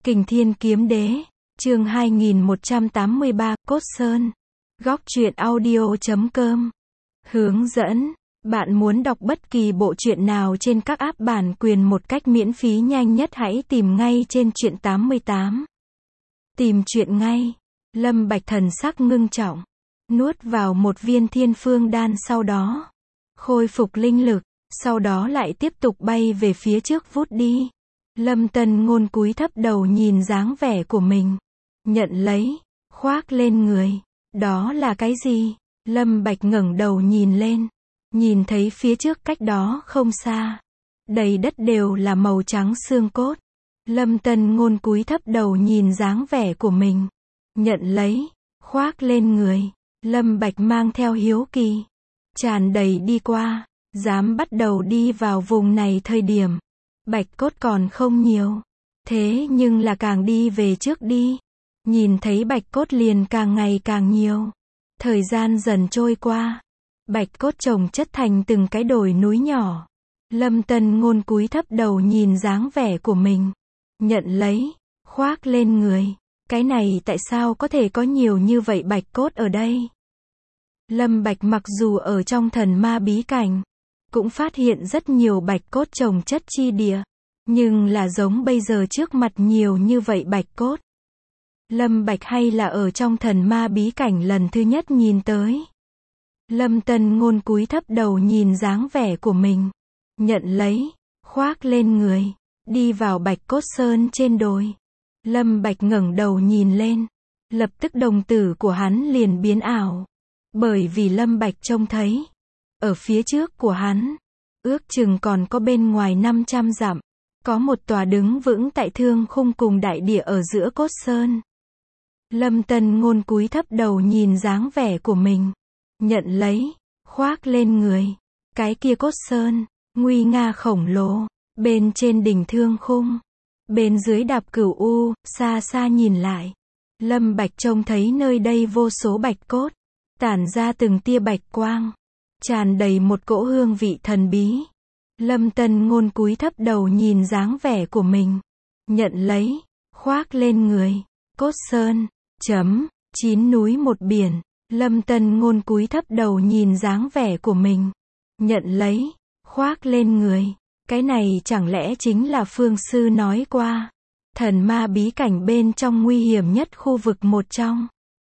Kình Thiên Kiếm Đế, chương 2183, Cốt Sơn. Góc truyện audio.com. Hướng dẫn. Bạn muốn đọc bất kỳ bộ truyện nào trên các app bản quyền một cách miễn phí nhanh nhất hãy tìm ngay trên truyện 88. Tìm truyện ngay. Lâm Bạch thần sắc ngưng trọng. Nuốt vào một viên thiên phương đan sau đó. Khôi phục linh lực, sau đó lại tiếp tục bay về phía trước vút đi. Lâm Tân Ngôn cúi thấp đầu nhìn dáng vẻ của mình. Nhận lấy, khoác lên người. Đó là cái gì? Lâm Bạch ngẩng đầu nhìn lên. Nhìn thấy phía trước cách đó không xa. Đầy đất đều là màu trắng xương cốt. Lâm Tân Ngôn cúi thấp đầu nhìn dáng vẻ của mình. Nhận lấy, khoác lên người. Lâm Bạch mang theo hiếu kỳ. Tràn đầy đi qua. Dám bắt đầu đi vào vùng này thời điểm. Bạch cốt còn không nhiều. Thế nhưng là càng đi về trước đi. Nhìn thấy bạch cốt liền càng ngày càng nhiều. Thời gian dần trôi qua. Bạch cốt chồng chất thành từng cái đồi núi nhỏ. Lâm Tân Ngôn cúi thấp đầu nhìn dáng vẻ của mình. Nhận lấy, khoác lên người. Cái này tại sao có thể có nhiều như vậy bạch cốt ở đây? Lâm Bạch mặc dù ở trong thần ma bí cảnh, cũng phát hiện rất nhiều bạch cốt chồng chất chi địa. Nhưng là giống bây giờ trước mặt nhiều như vậy bạch cốt. Lâm Bạch hay là ở trong thần ma bí cảnh lần thứ nhất nhìn tới. Lâm Tân Ngôn cúi thấp đầu nhìn dáng vẻ của mình. Nhận lấy, khoác lên người. Đi vào bạch cốt sơn trên đồi. Lâm Bạch ngẩng đầu nhìn lên. Lập tức đồng tử của hắn liền biến ảo. Bởi vì Lâm Bạch trông thấy. Ở phía trước của hắn. Ước chừng còn có bên ngoài 500 dặm. Có một tòa đứng vững tại thương khung cùng đại địa ở giữa cốt sơn. Lâm Tân Ngôn cúi thấp đầu nhìn dáng vẻ của mình. Nhận lấy, khoác lên người. Cái kia cốt sơn, nguy nga khổng lồ. Bên trên đỉnh thương khung. Bên dưới đạp cửu u, xa xa nhìn lại. Lâm Bạch trông thấy nơi đây vô số bạch cốt. Tản ra từng tia bạch quang. Tràn đầy một cỗ hương vị thần bí. Lâm Tân Ngôn cúi thấp đầu nhìn dáng vẻ của mình. Nhận lấy, khoác lên người. Cốt sơn, 9 núi một biển. Lâm Tân Ngôn cúi thấp đầu nhìn dáng vẻ của mình. Nhận lấy, khoác lên người. Cái này chẳng lẽ chính là Phương Sư nói qua. Thần ma bí cảnh bên trong nguy hiểm nhất khu vực một trong.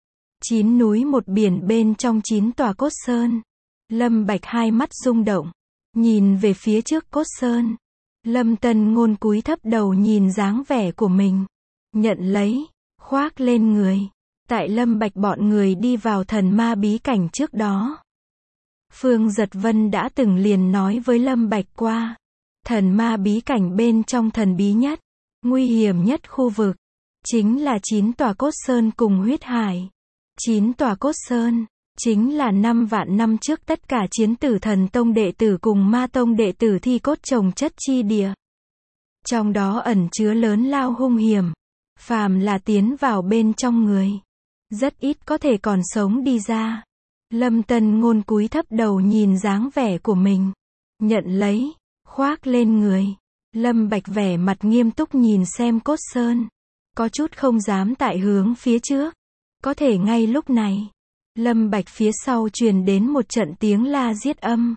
9 núi một biển bên trong 9 tòa cốt sơn. Lâm Bạch hai mắt rung động. Nhìn về phía trước cốt sơn. Lâm Tân Ngôn cúi thấp đầu nhìn dáng vẻ của mình. Nhận lấy, khoác lên người. Tại Lâm Bạch bọn người đi vào thần ma bí cảnh trước đó. Phương Giật Vân đã từng liền nói với Lâm Bạch qua. Thần ma bí cảnh bên trong thần bí nhất, nguy hiểm nhất khu vực. Chính là 9 tòa cốt sơn cùng huyết hải. 9 tòa cốt sơn. Chính là 5 vạn năm trước tất cả chiến tử thần tông đệ tử cùng ma tông đệ tử thi cốt chồng chất chi địa. Trong đó ẩn chứa lớn lao hung hiểm. Phàm là tiến vào bên trong người. Rất ít có thể còn sống đi ra. Lâm Tân Ngôn cúi thấp đầu nhìn dáng vẻ của mình. Nhận lấy, khoác lên người. Lâm Bạch vẻ mặt nghiêm túc nhìn xem cốt sơn. Có chút không dám tại hướng phía trước. Có thể ngay lúc này. Lâm Bạch phía sau truyền đến một trận tiếng la giết âm.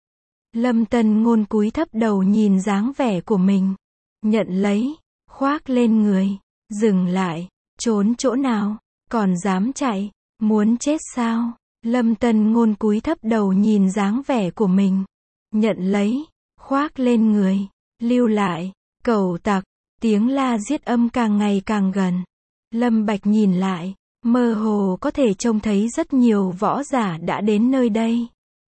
Lâm Tân Ngôn cúi thấp đầu nhìn dáng vẻ của mình. Nhận lấy, khoác lên người. Dừng lại, trốn chỗ nào, còn dám chạy, muốn chết sao? Lâm Tân Ngôn cúi thấp đầu nhìn dáng vẻ của mình. Nhận lấy, khoác lên người. Lưu lại, cẩu tặc, tiếng la giết âm càng ngày càng gần. Lâm Bạch nhìn lại. Mơ hồ có thể trông thấy rất nhiều võ giả đã đến nơi đây.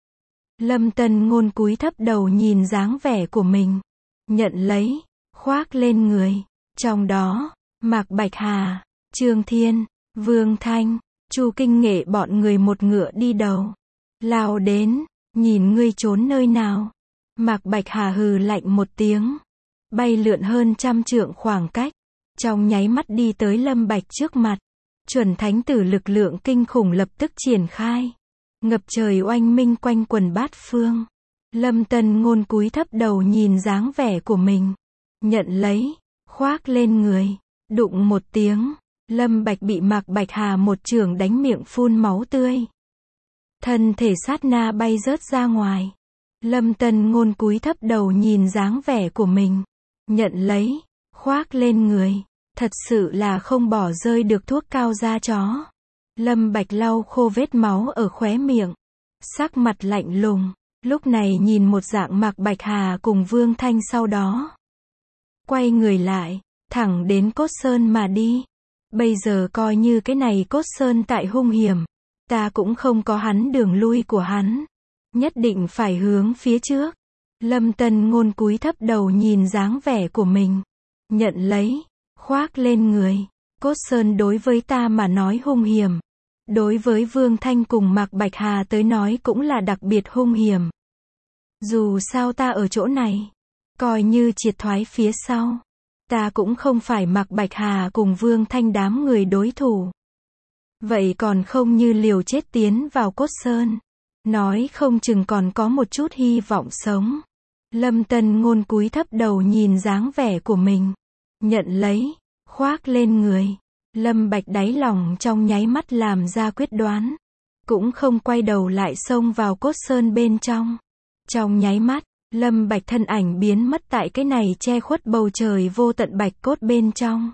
Lâm Tân Ngôn cúi thấp đầu nhìn dáng vẻ của mình. Nhận lấy, khoác lên người. Trong đó, Mạc Bạch Hà, Trương Thiên, Vương Thanh, Chu Kinh Nghệ bọn người một ngựa đi đầu. Lao đến, nhìn ngươi trốn nơi nào. Mạc Bạch Hà hừ lạnh một tiếng. Bay lượn hơn 100 trượng khoảng cách. Trong nháy mắt đi tới Lâm Bạch trước mặt. Chuẩn thánh tử lực lượng kinh khủng lập tức triển khai. Ngập trời oanh minh quanh quần bát phương. Lâm Tân Ngôn cúi thấp đầu nhìn dáng vẻ của mình. Nhận lấy, khoác lên người. Đụng một tiếng, Lâm Bạch bị Mạc Bạch Hà một chưởng đánh miệng phun máu tươi. Thân thể sát na bay rớt ra ngoài. Lâm Tân Ngôn cúi thấp đầu nhìn dáng vẻ của mình. Nhận lấy, khoác lên người. Thật sự là không bỏ rơi được thuốc cao da chó. Lâm Bạch lau khô vết máu ở khóe miệng. Sắc mặt lạnh lùng. Lúc này nhìn một dạng Mạc Bạch Hà cùng Vương Thanh sau đó. Quay người lại, thẳng đến Cốt Sơn mà đi. Bây giờ coi như cái này Cốt Sơn tại hung hiểm. Ta cũng không có hắn đường lui của hắn. Nhất định phải hướng phía trước. Lâm Tân Ngôn cúi thấp đầu nhìn dáng vẻ của mình. Nhận lấy, khoác lên người. Cốt Sơn đối với ta mà nói hung hiểm. Đối với Vương Thanh cùng Mạc Bạch Hà tới nói cũng là đặc biệt hung hiểm. Dù sao ta ở chỗ này, coi như triệt thoái phía sau, ta cũng không phải Mạc Bạch Hà cùng Vương Thanh đám người đối thủ. Vậy còn không như liều chết tiến vào Cốt Sơn. Nói không chừng còn có một chút hy vọng sống. Lâm Tân Ngôn cúi thấp đầu nhìn dáng vẻ của mình. Nhận lấy, khoác lên người. Lâm Bạch đáy lòng trong nháy mắt làm ra quyết đoán. Cũng không quay đầu lại xông vào Cốt Sơn bên trong. Trong nháy mắt, Lâm Bạch thân ảnh biến mất tại cái này che khuất bầu trời vô tận bạch cốt bên trong.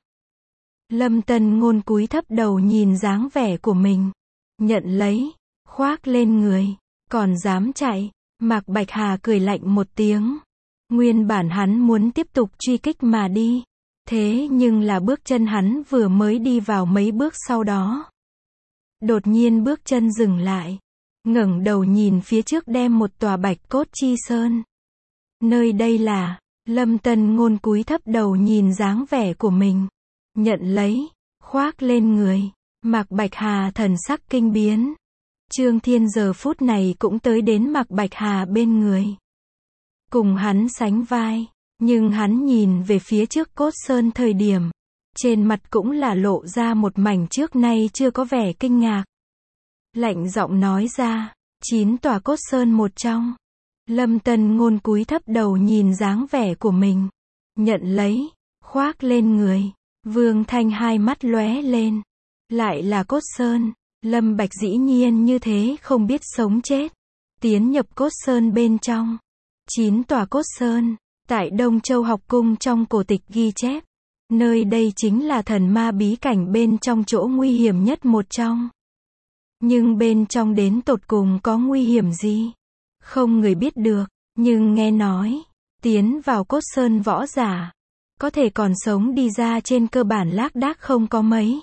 Lâm Tân Ngôn cúi thấp đầu nhìn dáng vẻ của mình. Nhận lấy, khoác lên người. Còn dám chạy. Mạc Bạch Hà cười lạnh một tiếng. Nguyên bản hắn muốn tiếp tục truy kích mà đi. Thế nhưng là bước chân hắn vừa mới đi vào mấy bước sau đó. Đột nhiên bước chân dừng lại. Ngẩng đầu nhìn phía trước đem một tòa bạch cốt chi sơn. Nơi đây là, Lâm Tân Ngôn cúi thấp đầu nhìn dáng vẻ của mình. Nhận lấy, khoác lên người. Mạc Bạch Hà thần sắc kinh biến. Trương Thiên giờ phút này cũng tới đến Mạc Bạch Hà bên người. Cùng hắn sánh vai, nhưng hắn nhìn về phía trước Cốt Sơn thời điểm. Trên mặt cũng là lộ ra một mảnh trước nay chưa có vẻ kinh ngạc. Lạnh giọng nói ra, 9 tòa Cốt Sơn một trong. Lâm Tân Ngôn cúi thấp đầu nhìn dáng vẻ của mình. Nhận lấy, khoác lên người. Vương Thanh hai mắt lóe lên. Lại là Cốt Sơn. Lâm Bạch dĩ nhiên như thế không biết sống chết. Tiến nhập Cốt Sơn bên trong. 9 tòa Cốt Sơn. Tại Đông Châu học cung trong cổ tịch ghi chép. Nơi đây chính là thần ma bí cảnh bên trong chỗ nguy hiểm nhất một trong. Nhưng bên trong đến tột cùng có nguy hiểm gì? Không người biết được, nhưng nghe nói, tiến vào Cốt Sơn võ giả, có thể còn sống đi ra trên cơ bản lác đác không có mấy.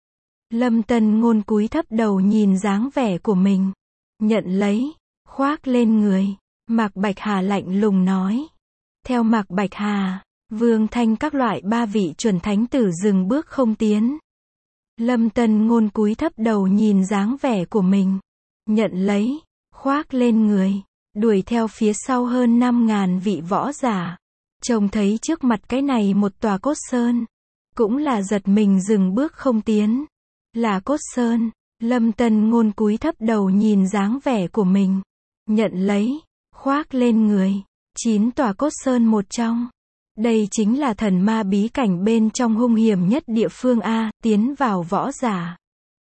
Lâm Tân Ngôn cúi thấp đầu nhìn dáng vẻ của mình. Nhận lấy, khoác lên người. Mạc Bạch Hà lạnh lùng nói. Theo Mạc Bạch Hà, Vương Thanh các loại 3 vị chuẩn thánh tử dừng bước không tiến. Lâm Tân Ngôn cúi thấp đầu nhìn dáng vẻ của mình. Nhận lấy, khoác lên người. Đuổi theo phía sau hơn 5.000 vị võ giả. Trông thấy trước mặt cái này một tòa Cốt Sơn. Cũng là giật mình dừng bước không tiến. Là Cốt Sơn. Lâm Tân Ngôn cúi thấp đầu nhìn dáng vẻ của mình. Nhận lấy, khoác lên người. 9 tòa Cốt Sơn một trong. Đây chính là thần ma bí cảnh bên trong hung hiểm nhất địa phương A, tiến vào võ giả.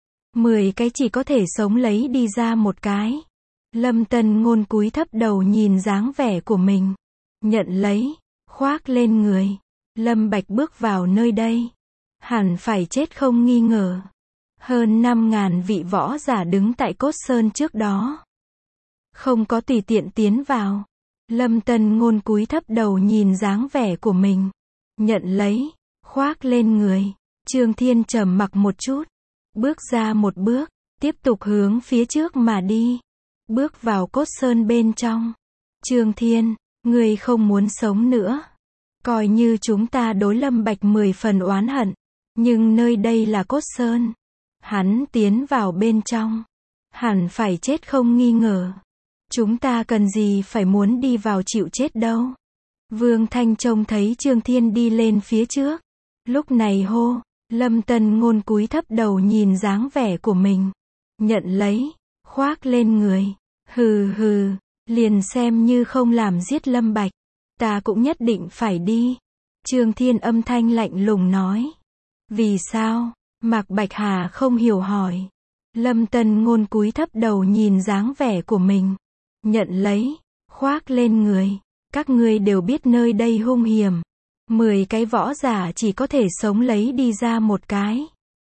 10 cái chỉ có thể sống lấy đi ra một cái. Lâm Tân Ngôn cúi thấp đầu nhìn dáng vẻ của mình. Nhận lấy, khoác lên người. Lâm Bạch bước vào nơi đây. Hẳn phải chết không nghi ngờ. Hơn 5.000 vị võ giả đứng tại Cốt Sơn trước đó. Không có tùy tiện tiến vào. Lâm Tân Ngôn cúi thấp đầu nhìn dáng vẻ của mình. Nhận lấy, khoác lên người. Trương Thiên trầm mặc một chút. Bước ra một bước, tiếp tục hướng phía trước mà đi. Bước vào Cốt Sơn bên trong. Trương Thiên, ngươi không muốn sống nữa. Coi như chúng ta đối Lâm Bạch 10 phần oán hận. Nhưng nơi đây là Cốt Sơn. Hắn tiến vào bên trong. Hẳn phải chết không nghi ngờ. Chúng ta cần gì phải muốn đi vào chịu chết đâu. Vương Thanh trông thấy Trương Thiên đi lên phía trước. Lúc này hô, Lâm Tân Ngôn cúi thấp đầu nhìn dáng vẻ của mình. Nhận lấy, khoác lên người. Hừ hừ, liền xem như không làm giết Lâm Bạch. Ta cũng nhất định phải đi. Trương Thiên âm thanh lạnh lùng nói. Vì sao? Mạc Bạch Hà không hiểu hỏi. Lâm Tân Ngôn cúi thấp đầu nhìn dáng vẻ của mình. Nhận lấy, khoác lên người. Các ngươi đều biết nơi đây hung hiểm. 10 cái võ giả chỉ có thể sống lấy đi ra một cái.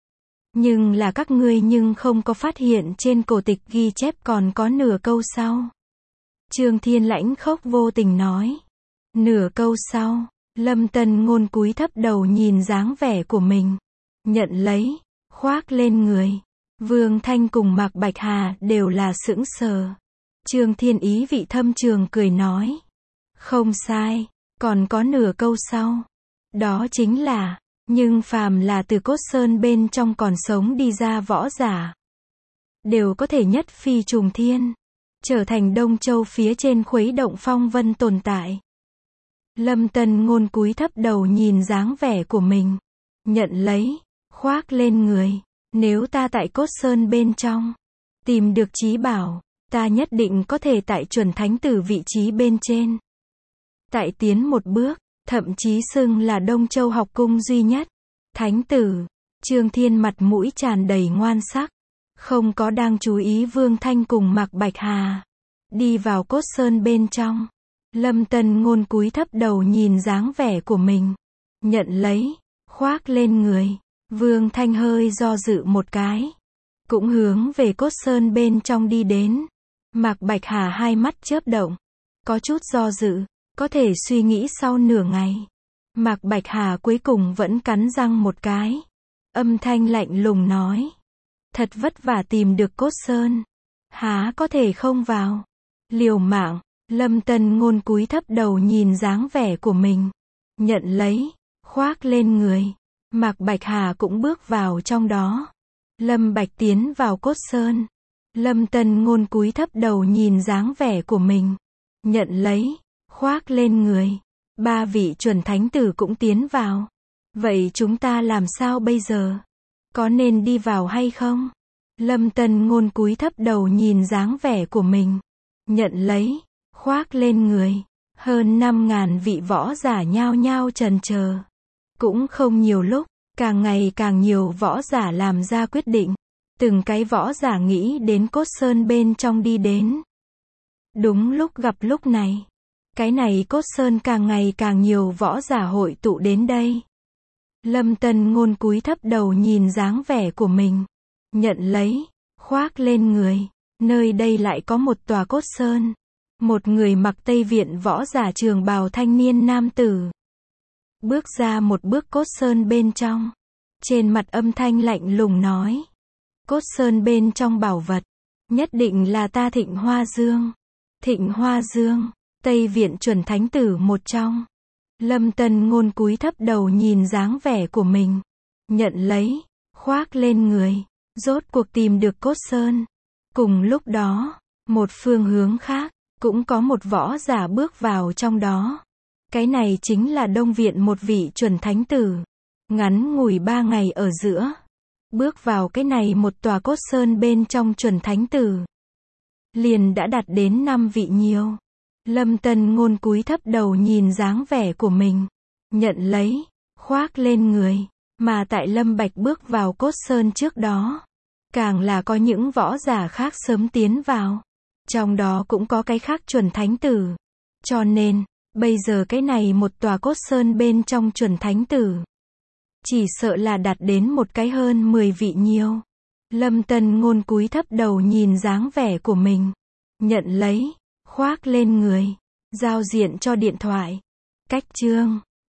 Nhưng là các ngươi nhưng không có phát hiện trên cổ tịch ghi chép còn có nửa câu sau. Trương Thiên lãnh khốc vô tình nói. Nửa câu sau, Lâm Tân Ngôn cúi thấp đầu nhìn dáng vẻ của mình. Nhận lấy, khoác lên người. Vương Thanh cùng Mạc Bạch Hà đều là sững sờ. Trương Thiên ý vị thâm trường cười nói. Không sai, còn có nửa câu sau. Đó chính là, nhưng phàm là từ cốt sơn bên trong còn sống đi ra võ giả, đều có thể nhất phi trùng thiên, trở thành Đông Châu phía trên khuấy động phong vân tồn tại. Lâm Tân Ngôn cúi thấp đầu nhìn dáng vẻ của mình. Nhận lấy, khoác lên người. Nếu ta tại cốt sơn bên trong tìm được trí bảo, ta nhất định có thể tại chuẩn thánh tử vị trí bên trên tại tiến một bước, thậm chí xưng là Đông Châu học cung duy nhất. Thánh tử, Trương Thiên mặt mũi tràn đầy ngoan sắc, không có đang chú ý Vương Thanh cùng Mạc Bạch Hà. Đi vào cốt sơn bên trong, Lâm Tân Ngôn cúi thấp đầu nhìn dáng vẻ của mình. Nhận lấy, khoác lên người. Vương Thanh hơi do dự một cái, cũng hướng về cốt sơn bên trong đi đến. Mạc Bạch Hà hai mắt chớp động, có chút do dự, có thể suy nghĩ sau nửa ngày. Mạc Bạch Hà cuối cùng vẫn cắn răng một cái. Âm thanh lạnh lùng nói. Thật vất vả tìm được cốt sơn, há có thể không vào. Liều mạng, Lâm Tân Ngôn cúi thấp đầu nhìn dáng vẻ của mình. Nhận lấy, khoác lên người. Mạc Bạch Hà cũng bước vào trong đó. Lâm Bạch tiến vào cốt sơn. Lâm Tân Ngôn cúi thấp đầu nhìn dáng vẻ của mình. Nhận lấy, khoác lên người. 3 vị chuẩn thánh tử cũng tiến vào. Vậy chúng ta làm sao bây giờ? Có nên đi vào hay không? Lâm Tân Ngôn cúi thấp đầu nhìn dáng vẻ của mình. Nhận lấy, khoác lên người. Hơn 5.000 vị võ giả nhao nhao chần chờ. Cũng không nhiều lúc, càng ngày càng nhiều võ giả làm ra quyết định. Từng cái võ giả nghĩ đến cốt sơn bên trong đi đến. Đúng lúc gặp lúc này. Cái này cốt sơn càng ngày càng nhiều võ giả hội tụ đến đây. Lâm Tân Ngôn cúi thấp đầu nhìn dáng vẻ của mình. Nhận lấy, khoác lên người. Nơi đây lại có một tòa cốt sơn. Một người mặc Tây Viện võ giả trường bào thanh niên nam tử. Bước ra một bước cốt sơn bên trong. Trên mặt âm thanh lạnh lùng nói. Cốt sơn bên trong bảo vật. Nhất định là ta Thịnh Hoa Dương. Thịnh Hoa Dương, Tây Viện chuẩn thánh tử một trong. Lâm Tân Ngôn cúi thấp đầu nhìn dáng vẻ của mình. Nhận lấy, khoác lên người. Rốt cuộc tìm được cốt sơn. Cùng lúc đó, một phương hướng khác, cũng có một võ giả bước vào trong đó. Cái này chính là Đông Viện một vị chuẩn thánh tử. Ngắn ngủi 3 ngày ở giữa. Bước vào cái này một tòa cốt sơn bên trong chuẩn thánh tử. Liền đã đạt đến 5 vị nhiều. Lâm Tân Ngôn cúi thấp đầu nhìn dáng vẻ của mình. Nhận lấy, khoác lên người. Mà tại Lâm Bạch bước vào cốt sơn trước đó. Càng là có những võ giả khác sớm tiến vào. Trong đó cũng có cái khác chuẩn thánh tử. Cho nên, bây giờ cái này một tòa cốt sơn bên trong chuẩn thánh tử. Chỉ sợ là đạt đến một cái hơn 10 vị nhiều. Lâm Tân Ngôn cúi thấp đầu nhìn dáng vẻ của mình. Nhận lấy, khoác lên người. Giao diện cho điện thoại. Cách chương